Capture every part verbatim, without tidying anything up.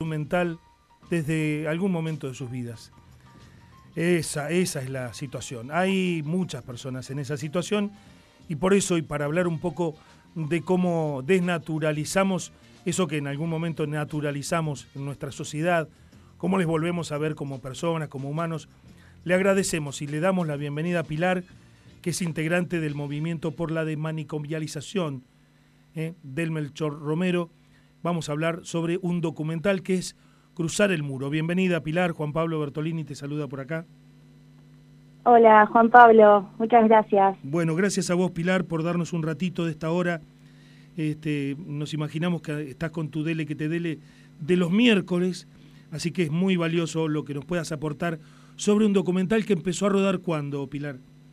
mental desde algún momento de sus vidas. Esa, esa es la situación. Hay muchas personas en esa situación y por eso, y para hablar un poco de cómo desnaturalizamos eso que en algún momento naturalizamos en nuestra sociedad, cómo les volvemos a ver como personas, como humanos, le agradecemos y le damos la bienvenida a Pilar, que es integrante del Movimiento por la Desmanicomialización ¿eh? del Melchor Romero. Vamos a hablar sobre un documental que es Cruzar el Muro. Bienvenida, Pilar. Juan Pablo Bertolini te saluda por acá. Hola, Juan Pablo. Muchas gracias. Bueno, gracias a vos, Pilar, por darnos un ratito de esta hora. Este, nos imaginamos que estás con tu dele que te dele de los miércoles, así que es muy valioso lo que nos puedas aportar sobre un documental que empezó a rodar ¿cuándo, Pilar?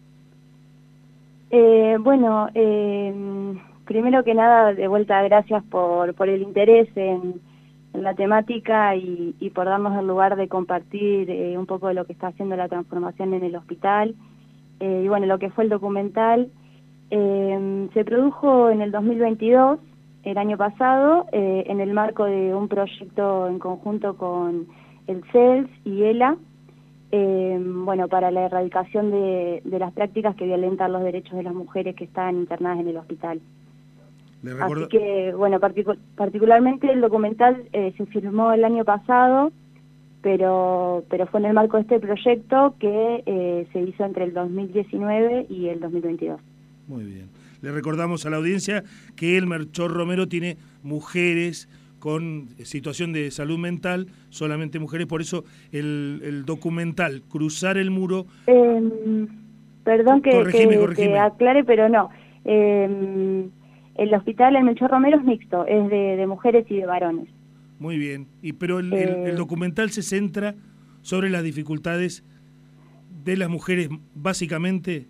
Eh, bueno, eh, primero que nada, de vuelta, gracias por, por el interés en, en la temática y, y por darnos el lugar de compartir eh, un poco de lo que está haciendo la transformación en el hospital. Eh, y bueno, lo que fue el documental eh, se produjo en el dos mil veintidós, el año pasado, eh, en el marco de un proyecto en conjunto con el C E L S y ELA, eh, bueno, para la erradicación de, de las prácticas que violentan los derechos de las mujeres que están internadas en el hospital. Le recuerdo... Así que, bueno, particu particularmente el documental eh, se filmó el año pasado, pero pero fue en el marco de este proyecto que eh, se hizo entre el dos mil diecinueve y el dos mil veintidós. Muy bien. Le recordamos a la audiencia que el Melchor Romero tiene mujeres con situación de salud mental, solamente mujeres, por eso el, el documental Cruzar el Muro... Eh, perdón que, corregime, que, corregime. que aclare, pero no. Eh, el hospital El Melchor Romero es mixto, es de, de mujeres y de varones. Muy bien, y pero el, Eh, el, el documental se centra sobre las dificultades de las mujeres, básicamente.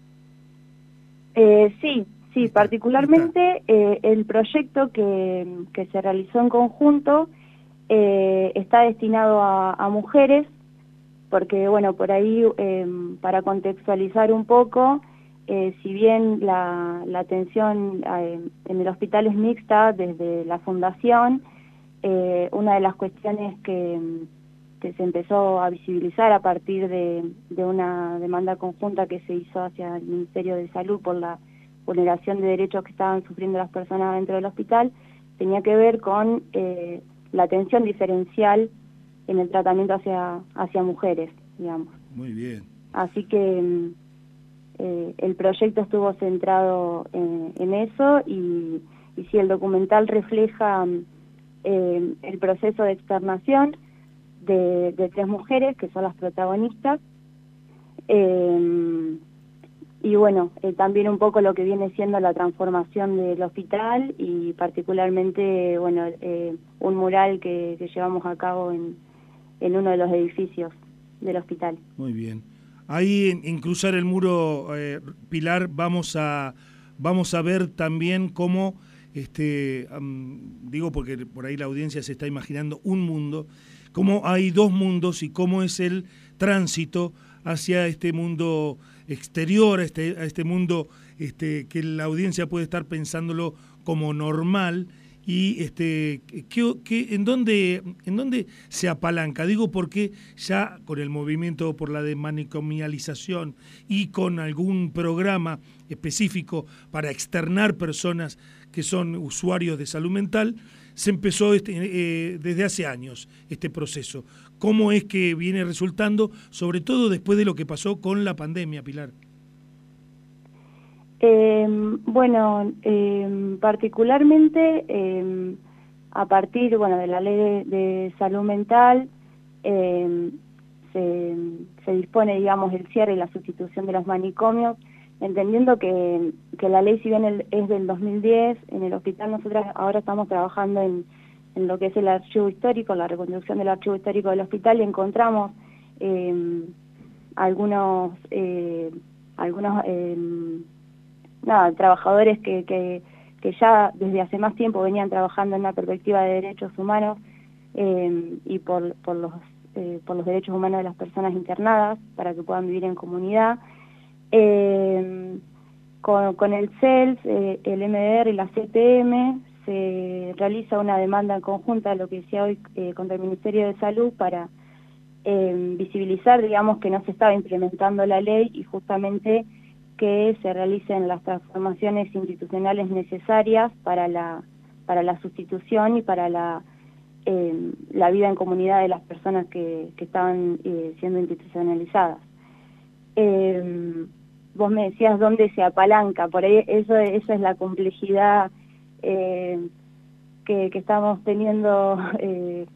Eh, sí, sí, está, particularmente eh, el proyecto que, que se realizó en conjunto eh, está destinado a, a mujeres, porque bueno, por ahí, eh, para contextualizar un poco, eh, si bien la, la atención eh, en el hospital es mixta desde la fundación, eh, una de las cuestiones que, que se empezó a visibilizar a partir de, de una demanda conjunta que se hizo hacia el Ministerio de Salud por la vulneración de derechos que estaban sufriendo las personas dentro del hospital, tenía que ver con eh, la atención diferencial en el tratamiento hacia, hacia mujeres, digamos. Muy bien. Así que eh, el proyecto estuvo centrado en, en eso y, y sí, el documental refleja eh, el proceso de externación de, de tres mujeres que son las protagonistas, eh, y bueno, eh, también un poco lo que viene siendo la transformación del hospital y particularmente, bueno, eh, un mural que, que llevamos a cabo en, en uno de los edificios del hospital. Muy bien. Ahí en, en Cruzar el Muro, eh, Pilar, vamos a vamos a ver también cómo, este, um, digo porque por ahí la audiencia se está imaginando un mundo, cómo hay dos mundos y cómo es el tránsito hacia este mundo exterior, a este, a este mundo este, que la audiencia puede estar pensándolo como normal. Y este, ¿qué, qué, en, dónde, ¿en dónde se apalanca? Digo porque ya con el movimiento por la desmanicomialización y con algún programa específico para externar personas que son usuarios de salud mental, se empezó este, eh, desde hace años este proceso. ¿Cómo es que viene resultando, sobre todo después de lo que pasó con la pandemia, Pilar? Eh, bueno, eh, particularmente eh, a partir, bueno, de la ley de, de salud mental eh, se, se dispone, digamos, el cierre y la sustitución de los manicomios, entendiendo que, que la ley, si bien el, es del dos mil diez, en el hospital nosotros ahora estamos trabajando en, en lo que es el archivo histórico, la reconstrucción del archivo histórico del hospital, y encontramos eh, algunos, eh, algunos eh, nada, trabajadores que, que, que ya desde hace más tiempo venían trabajando en una perspectiva de derechos humanos eh, y por, por, los, eh, por los derechos humanos de las personas internadas para que puedan vivir en comunidad. Eh, con, con el C E L S, eh, el M D R y la C T M se realiza una demanda conjunta, lo que decía hoy, eh, contra el Ministerio de Salud para eh, visibilizar, digamos, que no se estaba implementando la ley y justamente que se realicen las transformaciones institucionales necesarias para la, para la sustitución y para la, eh, la vida en comunidad de las personas que, que estaban eh, siendo institucionalizadas. Eh, vos me decías dónde se apalanca, por ahí eso, esa es la complejidad eh, que, que estamos teniendo eh,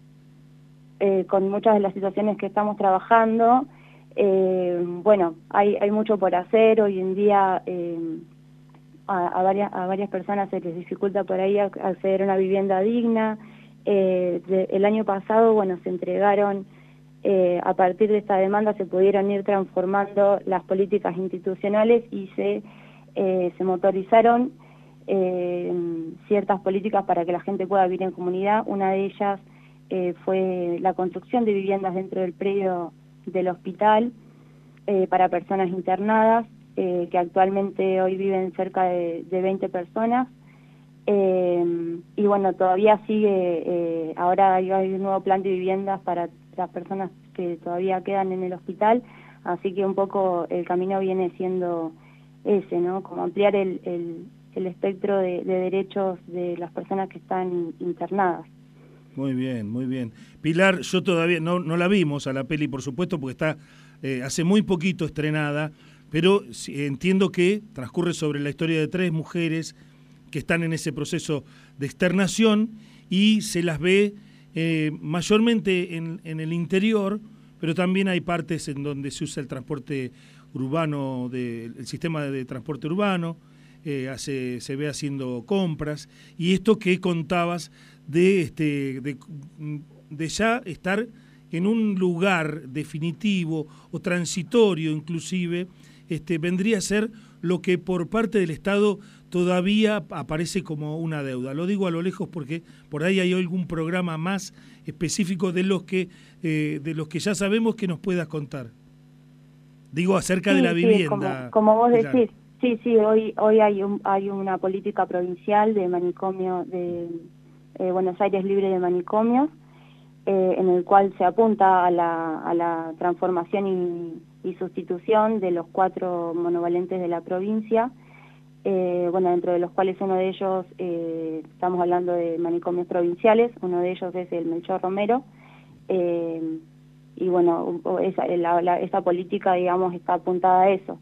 eh, con muchas de las situaciones que estamos trabajando. Eh, bueno, hay, hay mucho por hacer, hoy en día eh, a, a, varias, a varias personas se les dificulta por ahí acceder a una vivienda digna. Eh, de, el año pasado, bueno, se entregaron, eh, a partir de esta demanda se pudieron ir transformando las políticas institucionales y se, eh, se motorizaron eh, ciertas políticas para que la gente pueda vivir en comunidad. Una de ellas eh, fue la construcción de viviendas dentro del predio del hospital eh, para personas internadas, eh, que actualmente hoy viven cerca de, de veinte personas. Eh, y bueno, todavía sigue, eh, ahora hay, hay un nuevo plan de viviendas para las personas que todavía quedan en el hospital, así que un poco el camino viene siendo ese, ¿no? Como ampliar el, el, el espectro de, de derechos de las personas que están internadas. Muy bien, muy bien. Pilar, yo todavía no, no la vimos a la peli, por supuesto, porque está eh, hace muy poquito estrenada, pero entiendo que transcurre sobre la historia de tres mujeres que están en ese proceso de externación y se las ve eh, mayormente en, en el interior, pero también hay partes en donde se usa el transporte urbano, de, el sistema de transporte urbano, eh, hace, se ve haciendo compras, y esto que contabas de, este, de, de ya estar en un lugar definitivo o transitorio inclusive, este, vendría a ser lo que por parte del Estado todavía aparece como una deuda. Lo digo a lo lejos porque por ahí hay algún programa más específico de los que eh, de los que ya sabemos que nos puedas contar. Digo acerca sí, de la sí, vivienda. Como, como vos Pilar. decís, sí, sí, hoy hoy hay un, hay una política provincial de manicomio, de eh, Buenos Aires libre de manicomios, eh, en el cual se apunta a la, a la transformación y, y sustitución de los cuatro monovalentes de la provincia. Eh, bueno, dentro de los cuales uno de ellos, eh, estamos hablando de manicomios provinciales, uno de ellos es el Melchor Romero, eh, y bueno, esa, la, la, esa política, digamos, está apuntada a eso.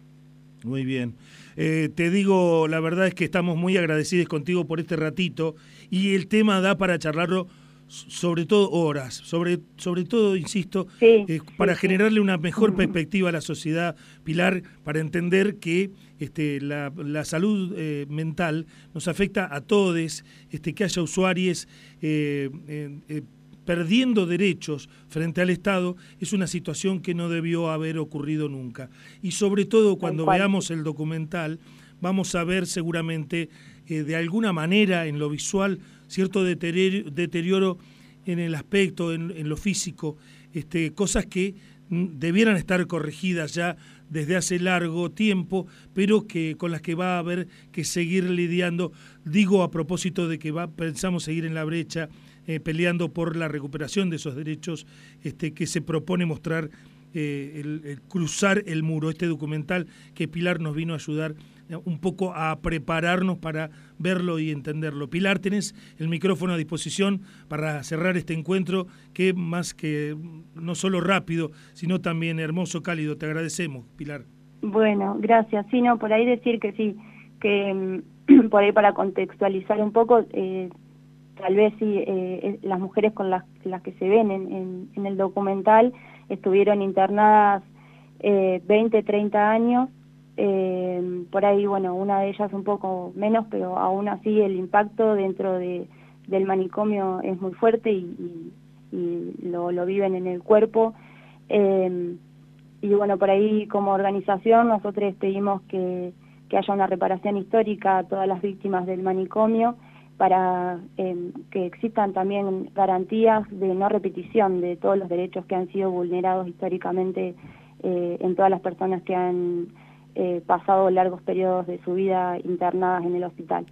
Muy bien. Eh, te digo, la verdad es que estamos muy agradecidos contigo por este ratito, y el tema da para charlarlo sobre todo horas, sobre, sobre todo, insisto, sí, eh, para sí, generarle sí. una mejor perspectiva a la sociedad, Pilar, para entender que este, la, la salud eh, mental nos afecta a todos, este, que haya usuarios eh, eh, eh, perdiendo derechos frente al Estado, es una situación que no debió haber ocurrido nunca. Y sobre todo cuando veamos el documental, vamos a ver seguramente eh, de alguna manera en lo visual cierto deterioro, deterioro en el aspecto, en, en lo físico, este, cosas que debieran estar corregidas ya desde hace largo tiempo, pero que con las que va a haber que seguir lidiando. Digo a propósito de que va, pensamos seguir en la brecha, eh, peleando por la recuperación de esos derechos este, que se propone mostrar, eh, el, el cruzar el muro, este documental que Pilar nos vino a ayudar un poco a prepararnos para verlo y entenderlo. Pilar, tenés el micrófono a disposición para cerrar este encuentro, que más que no solo rápido, sino también hermoso, cálido. Te agradecemos, Pilar. Bueno, gracias. Sí, no, por ahí decir que sí, que por ahí para contextualizar un poco, eh, tal vez sí, eh, las mujeres con las, las que se ven en, en, en el documental estuvieron internadas eh, veinte, treinta años. Eh, por ahí, bueno, una de ellas un poco menos, pero aún así el impacto dentro de, del manicomio es muy fuerte y, y, y lo, lo viven en el cuerpo. Eh, y bueno, por ahí como organización nosotros pedimos que, que haya una reparación histórica a todas las víctimas del manicomio, para eh, que existan también garantías de no repetición de todos los derechos que han sido vulnerados históricamente eh, en todas las personas que han Eh, pasado largos periodos de su vida internadas en el hospital.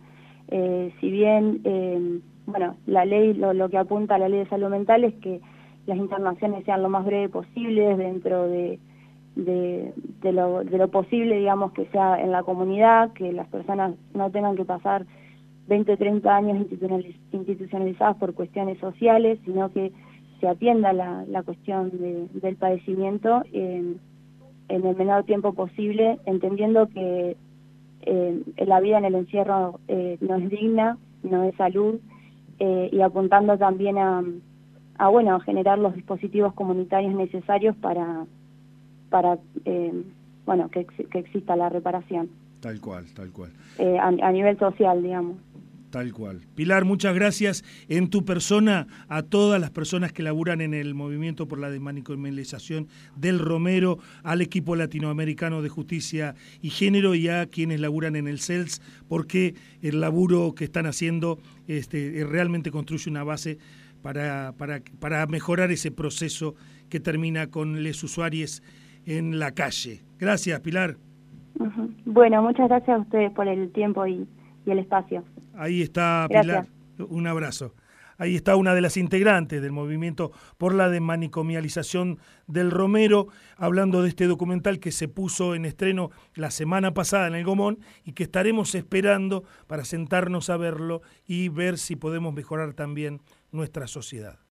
Eh, si bien, eh, bueno, la ley, lo, lo que apunta a la ley de salud mental es que las internaciones sean lo más breve posible dentro de, de, de, lo, de lo posible, digamos, que sea en la comunidad, que las personas no tengan que pasar veinte, treinta años institucionalizadas por cuestiones sociales, sino que se atienda la, la cuestión de, del padecimiento en, en el menor tiempo posible, entendiendo que eh, la vida en el encierro eh, no es digna, no es salud, eh, y apuntando también a, a, bueno, a generar los dispositivos comunitarios necesarios para, para eh, bueno, que, que exista la reparación. Tal cual, tal cual. Eh, a, a nivel social, digamos. Tal cual. Pilar, muchas gracias en tu persona a todas las personas que laburan en el movimiento por la desmanicomialización del Romero, al equipo latinoamericano de justicia y género y a quienes laburan en el C E L S, porque el laburo que están haciendo este, realmente construye una base para, para, para mejorar ese proceso que termina con los usuarios en la calle. Gracias, Pilar. Uh-huh. Bueno, muchas gracias a ustedes por el tiempo y, y el espacio. Ahí está Gracias. Pilar, un abrazo. Ahí está una de las integrantes del movimiento por la desmanicomialización del Romero, hablando de este documental que se puso en estreno la semana pasada en el Gomón y que estaremos esperando para sentarnos a verlo y ver si podemos mejorar también nuestra sociedad.